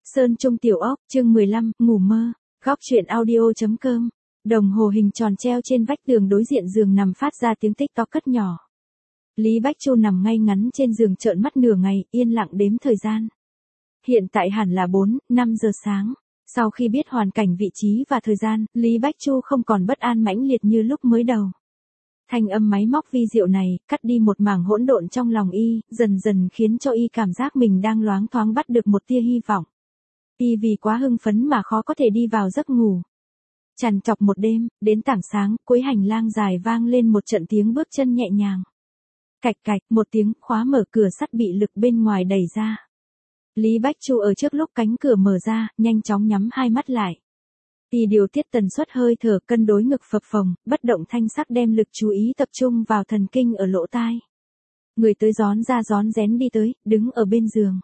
Sơn Trung Tiểu Ốc, chương 15, ngủ mơ. Góc truyện audio.com. Đồng hồ hình tròn treo trên vách tường đối diện giường nằm phát ra tiếng tích to cất nhỏ. Lý Bách Chu nằm ngay ngắn trên giường trợn mắt nửa ngày, yên lặng đếm thời gian. Hiện tại hẳn là 4-5 giờ sáng. Sau khi biết hoàn cảnh vị trí và thời gian, Lý Bách Chu không còn bất an mãnh liệt như lúc mới đầu. Thanh âm máy móc vi diệu này, cắt đi một mảng hỗn độn trong lòng y, dần dần khiến cho y cảm giác mình đang loáng thoáng bắt được một tia hy vọng. Y vì quá hưng phấn mà khó có thể đi vào giấc ngủ. Trằn trọc một đêm, đến tảng sáng, cuối hành lang dài vang lên một trận tiếng bước chân nhẹ nhàng. Cạch cạch, một tiếng, khóa mở cửa sắt bị lực bên ngoài đẩy ra. Lý Bách Chu ở trước lúc cánh cửa mở ra, nhanh chóng nhắm hai mắt lại. Y điều tiết tần suất hơi thở, cân đối ngực phập phồng, bất động thanh sắc đem lực chú ý tập trung vào thần kinh ở lỗ tai. Người tới rón ra rón rén đi tới, đứng ở bên giường.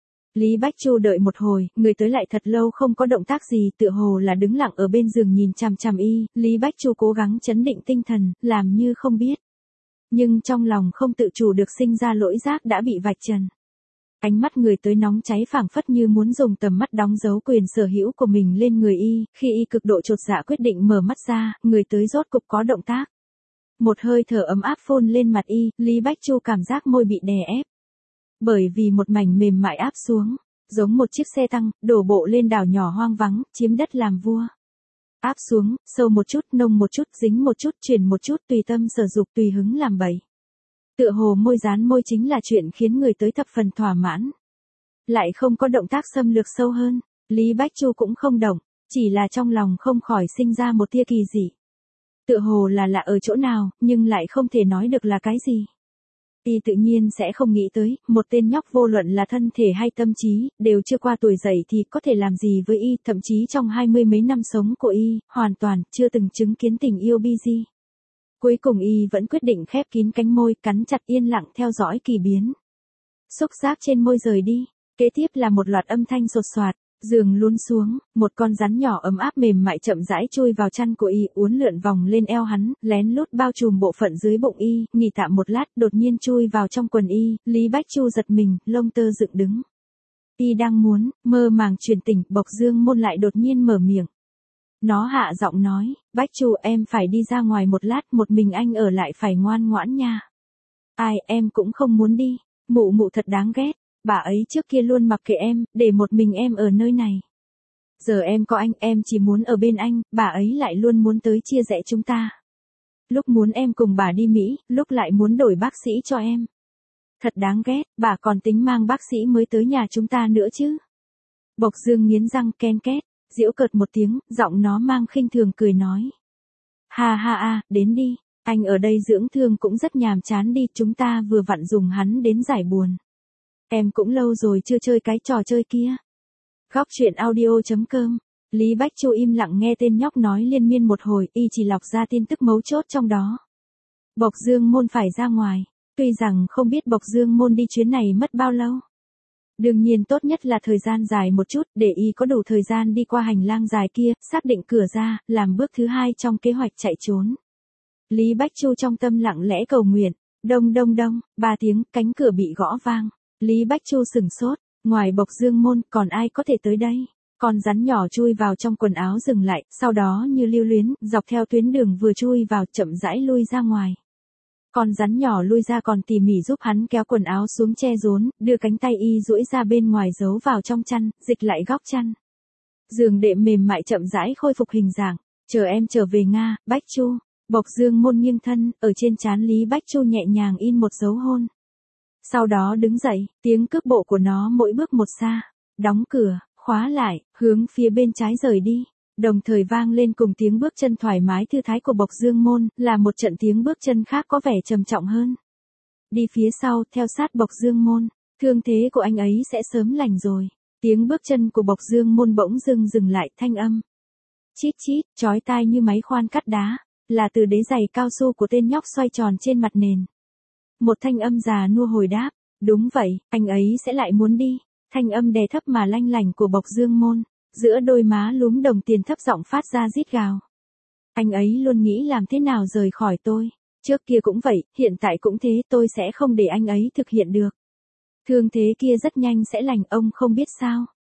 Lý Bách Chu đợi một hồi, người tới lại thật lâu không có động tác gì, tựa hồ là đứng lặng ở bên giường nhìn chằm chằm y. Lý Bách Chu cố gắng trấn định tinh thần, làm như không biết. Nhưng trong lòng không tự chủ được sinh ra lỗi giác đã bị vạch trần. Ánh mắt người tới nóng cháy phảng phất như muốn dùng tầm mắt đóng dấu quyền sở hữu của mình lên người y. Khi y cực độ chột dạ quyết định mở mắt ra, người tới rốt cục có động tác. Một hơi thở ấm áp phun lên mặt y, Lý Bách Chu cảm giác môi bị đè ép. Bởi vì một mảnh mềm mại áp xuống, giống một chiếc xe tăng, đổ bộ lên đảo nhỏ hoang vắng, chiếm đất làm vua. Áp xuống, sâu một chút, nông một chút, dính một chút, chuyển một chút, tùy tâm sở dục, tùy hứng làm bậy. Tựa hồ môi dán môi chính là chuyện khiến người tới thập phần thỏa mãn. Lại không có động tác xâm lược sâu hơn, Lý Bách Chu cũng không động, chỉ là trong lòng không khỏi sinh ra một tia kỳ dị. Tựa hồ là lạ ở chỗ nào, nhưng lại không thể nói được là cái gì. Y tự nhiên sẽ không nghĩ tới, một tên nhóc vô luận là thân thể hay tâm trí, đều chưa qua tuổi dậy thì có thể làm gì với y, thậm chí trong 20 mấy năm sống của y, hoàn toàn chưa từng chứng kiến tình yêu bi di. Cuối cùng y vẫn quyết định khép kín cánh môi, cắn chặt yên lặng theo dõi kỳ biến. Xúc giác trên môi rời đi, kế tiếp là một loạt âm thanh sột soạt, giường luồn xuống, một con rắn nhỏ ấm áp mềm mại chậm rãi chui vào chăn của y, uốn lượn vòng lên eo hắn, lén lút bao trùm bộ phận dưới bụng y, nghỉ tạm một lát, đột nhiên chui vào trong quần y. Lý Bách Chu giật mình, lông tơ dựng đứng. Y đang muốn mơ màng truyền tỉnh, Bộc Dương Môn lại đột nhiên mở miệng. Nó hạ giọng nói, Bách Chu em phải đi ra ngoài một lát, một mình anh ở lại phải ngoan ngoãn nha. Ai, em cũng không muốn đi, mụ mụ thật đáng ghét. Bà ấy trước kia luôn mặc kệ em, để một mình em ở nơi này. Giờ em có anh, em chỉ muốn ở bên anh, bà ấy lại luôn muốn tới chia rẽ chúng ta. Lúc muốn em cùng bà đi Mỹ, lúc lại muốn đổi bác sĩ cho em. Thật đáng ghét, bà còn tính mang bác sĩ mới tới nhà chúng ta nữa chứ. Bộc Dương nghiến răng ken két, giễu cợt một tiếng, giọng nó mang khinh thường cười nói. Ha ha ha, đến đi, anh ở đây dưỡng thương cũng rất nhàm chán đi, chúng ta vừa vặn dùng hắn đến giải buồn. Em cũng lâu rồi chưa chơi cái trò chơi kia. Góc truyện audio.com. Lý Bách Chu im lặng nghe tên nhóc nói liên miên một hồi, y chỉ lọc ra tin tức mấu chốt trong đó. Bộc Dương Môn phải ra ngoài, tuy rằng không biết Bộc Dương Môn đi chuyến này mất bao lâu. Đương nhiên tốt nhất là thời gian dài một chút, để y có đủ thời gian đi qua hành lang dài kia, xác định cửa ra, làm bước thứ hai trong kế hoạch chạy trốn. Lý Bách Chu trong tâm lặng lẽ cầu nguyện, đông đông đông, 3 tiếng, cánh cửa bị gõ vang. Lý Bách Chu sửng sốt, ngoài Bộc Dương Môn còn ai có thể tới đây? Con rắn nhỏ chui vào trong quần áo dừng lại, sau đó như lưu luyến, dọc theo tuyến đường vừa chui vào chậm rãi lui ra ngoài. Con rắn nhỏ lui ra còn tỉ mỉ giúp hắn kéo quần áo xuống che rốn, đưa cánh tay y duỗi ra bên ngoài giấu vào trong chăn, dịch lại góc chăn. Giường đệm mềm mại chậm rãi khôi phục hình dạng, chờ em trở về Nga, Bách Chu. Bộc Dương Môn nghiêng thân, ở trên trán Lý Bách Chu nhẹ nhàng in một dấu hôn. Sau đó đứng dậy, tiếng cước bộ của nó mỗi bước một xa, đóng cửa, khóa lại, hướng phía bên trái rời đi, đồng thời vang lên cùng tiếng bước chân thoải mái thư thái của Bộc Dương Môn, là một trận tiếng bước chân khác có vẻ trầm trọng hơn. Đi phía sau, theo sát Bộc Dương Môn, thương thế của anh ấy sẽ sớm lành rồi. Tiếng bước chân của Bộc Dương Môn bỗng dưng dừng lại, thanh âm chít chít, chói tai như máy khoan cắt đá, là từ đế giày cao su của tên nhóc xoay tròn trên mặt nền. Một thanh âm già nua hồi đáp, đúng vậy, anh ấy sẽ lại muốn đi. Thanh âm đè thấp mà lanh lảnh của Bộc Dương Môn, giữa đôi má lúm đồng tiền thấp giọng phát ra rít gào. Anh ấy luôn nghĩ làm thế nào rời khỏi tôi, trước kia cũng vậy, hiện tại cũng thế, tôi sẽ không để anh ấy thực hiện được. Thương thế kia rất nhanh sẽ lành, ông không biết sao.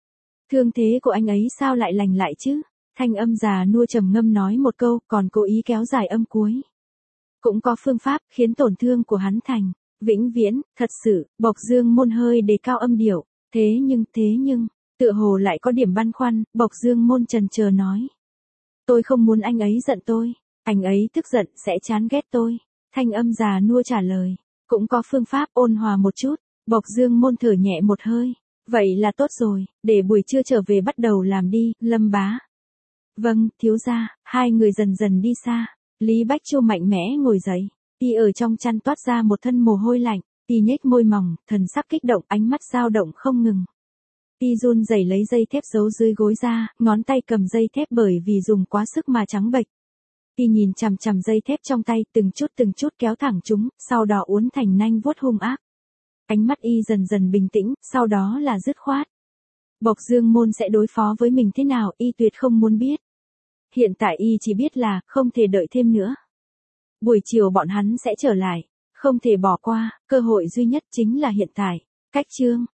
Thương thế của anh ấy sao lại lành lại chứ? Thanh âm già nua trầm ngâm nói một câu, còn cố ý kéo dài âm cuối. Cũng có phương pháp khiến tổn thương của hắn thành vĩnh viễn, thật sự. Bộc Dương Môn hơi đề cao âm điệu. Thế nhưng, tựa hồ lại có điểm băn khoăn, Bộc Dương Môn chần chờ nói. Tôi không muốn anh ấy giận tôi. Anh ấy tức giận sẽ chán ghét tôi. Thanh âm già nua trả lời. Cũng có phương pháp ôn hòa một chút. Bộc Dương Môn thở nhẹ một hơi. Vậy là tốt rồi, để buổi trưa trở về bắt đầu làm đi, Lâm bá. Vâng, thiếu gia. Hai người dần dần đi xa. Lý Bách Chu mạnh mẽ ngồi dậy. Y ở trong chăn toát ra một thân mồ hôi lạnh. Y nhếch môi mỏng, thần sắc kích động, ánh mắt dao động không ngừng. Y run rẩy lấy dây thép giấu dưới gối ra, ngón tay cầm dây thép bởi vì dùng quá sức mà trắng bệch. Y nhìn chằm chằm dây thép trong tay, từng chút kéo thẳng chúng, sau đó uốn thành nanh vuốt hung ác. Ánh mắt Y dần dần bình tĩnh, sau đó là dứt khoát. Bộc Dương Môn sẽ đối phó với mình thế nào, Y tuyệt không muốn biết. Hiện tại Y chỉ biết là, không thể đợi thêm nữa. Buổi chiều bọn hắn sẽ trở lại, không thể bỏ qua, cơ hội duy nhất chính là hiện tại. Cách chương